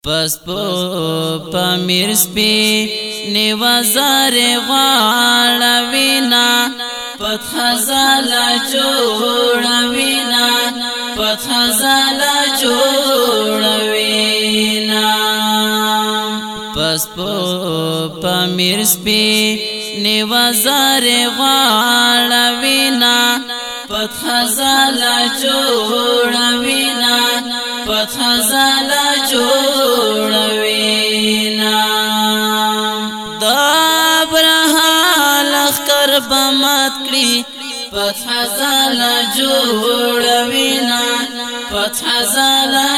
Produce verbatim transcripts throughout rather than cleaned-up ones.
پس پو پامیر سپی نیوازار غاړوینا پتخ زالا جوړوینا پتخ زالا جوړوینا پس پو پامیر سپی نیوازار غاړوینا پتخ زالا جوړوینا پتخ زالا جوړوینا دا برحال اخکر بمات کړي پتخ زالا جوړوینا پتخ زالا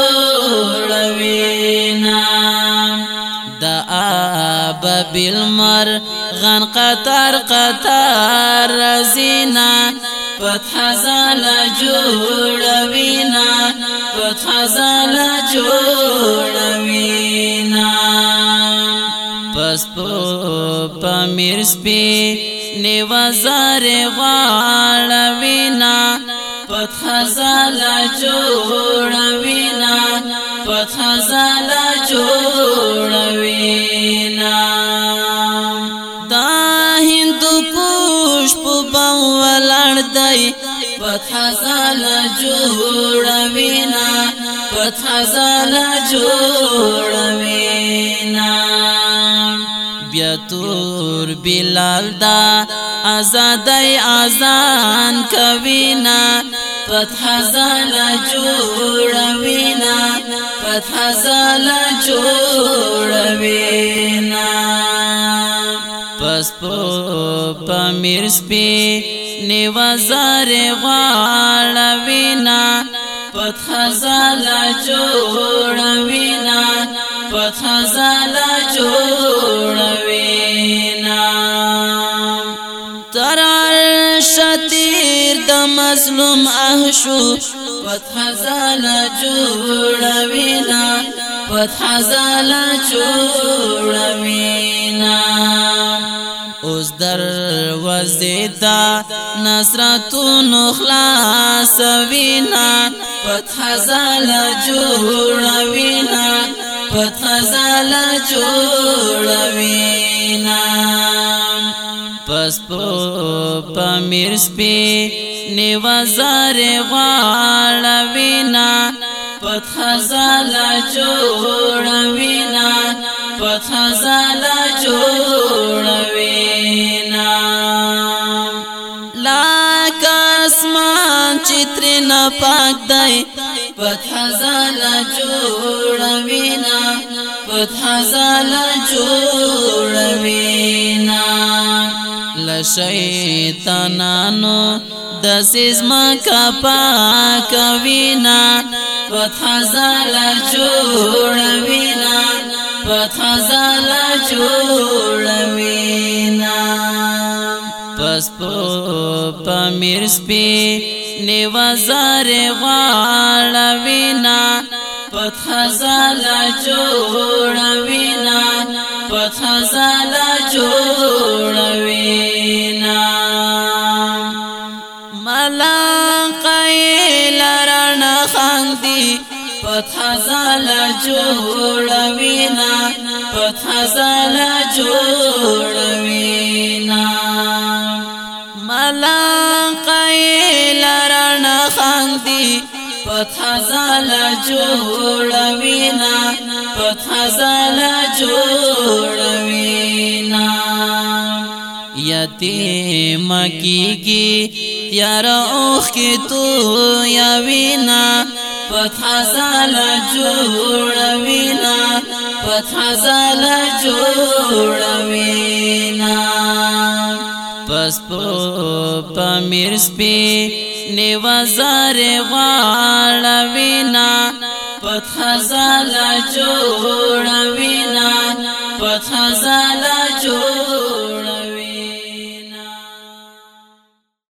جوړوینا دا آب بالمر غن قطار قطار رزینا پتخ زالا جوړوینا پتخ زالا جوړوینا پس پو پامیر سپی نیوازار غاړوینا پتخ زالا جوړوینا پتخ زالا جوړوینا دا هندو کوش په بام ولاړ دی پتخ زالا جوړوینا پتخ زالا جوړوینا بیا تور بلال دا آزادی آزان کوینا پتخ زالا جوړوینا پتخ زالا جوړوینا پس پو پامیر سپی نیوازار غاړوینا پتخ زالا جوړوینا پتخ زالا جوړوینا تر شتیر د مظلوم احشو پتخ زالا جوړوینا پتخ زالا جوړوینا اوس در وزیدا نصرتونو خلاصوینا پتخ زالا جوړوینا پتخ زالا جوړوینا پس پو پامیر سپی نیوازار غاړوینا پتخ زالا جوړوینا پتخ زالا جوړوینا لاک اسمان چترنا پاک دی پتخ زالا جوړوینا پتخ زالا جوړوینا لشیطانانو دسیز مکا پاکوینا پتخ زالا جوړوینا پتخ زالا جوړوینا پس پو پامیر سپی نیوازار غاړوینا پتخ زالا جوړوینا پتخ زالا جوړوینا ملنقی لرنا خاندی پتخ زالا جوړوینا پتخ زالا جوړوینا ملنقی لرنا خاندی پتخ زالا جوړوینا پتخ زالا جوړوینا یتیم کیږي تیار اوخ کی تو یا وینا پتخ زالا جوړوینا پتخ زالا جوړوینا پس پو پامیر سپی نیوازار غاړوینا پتخ زالا جوړوینا پتخ زالا جوړوینا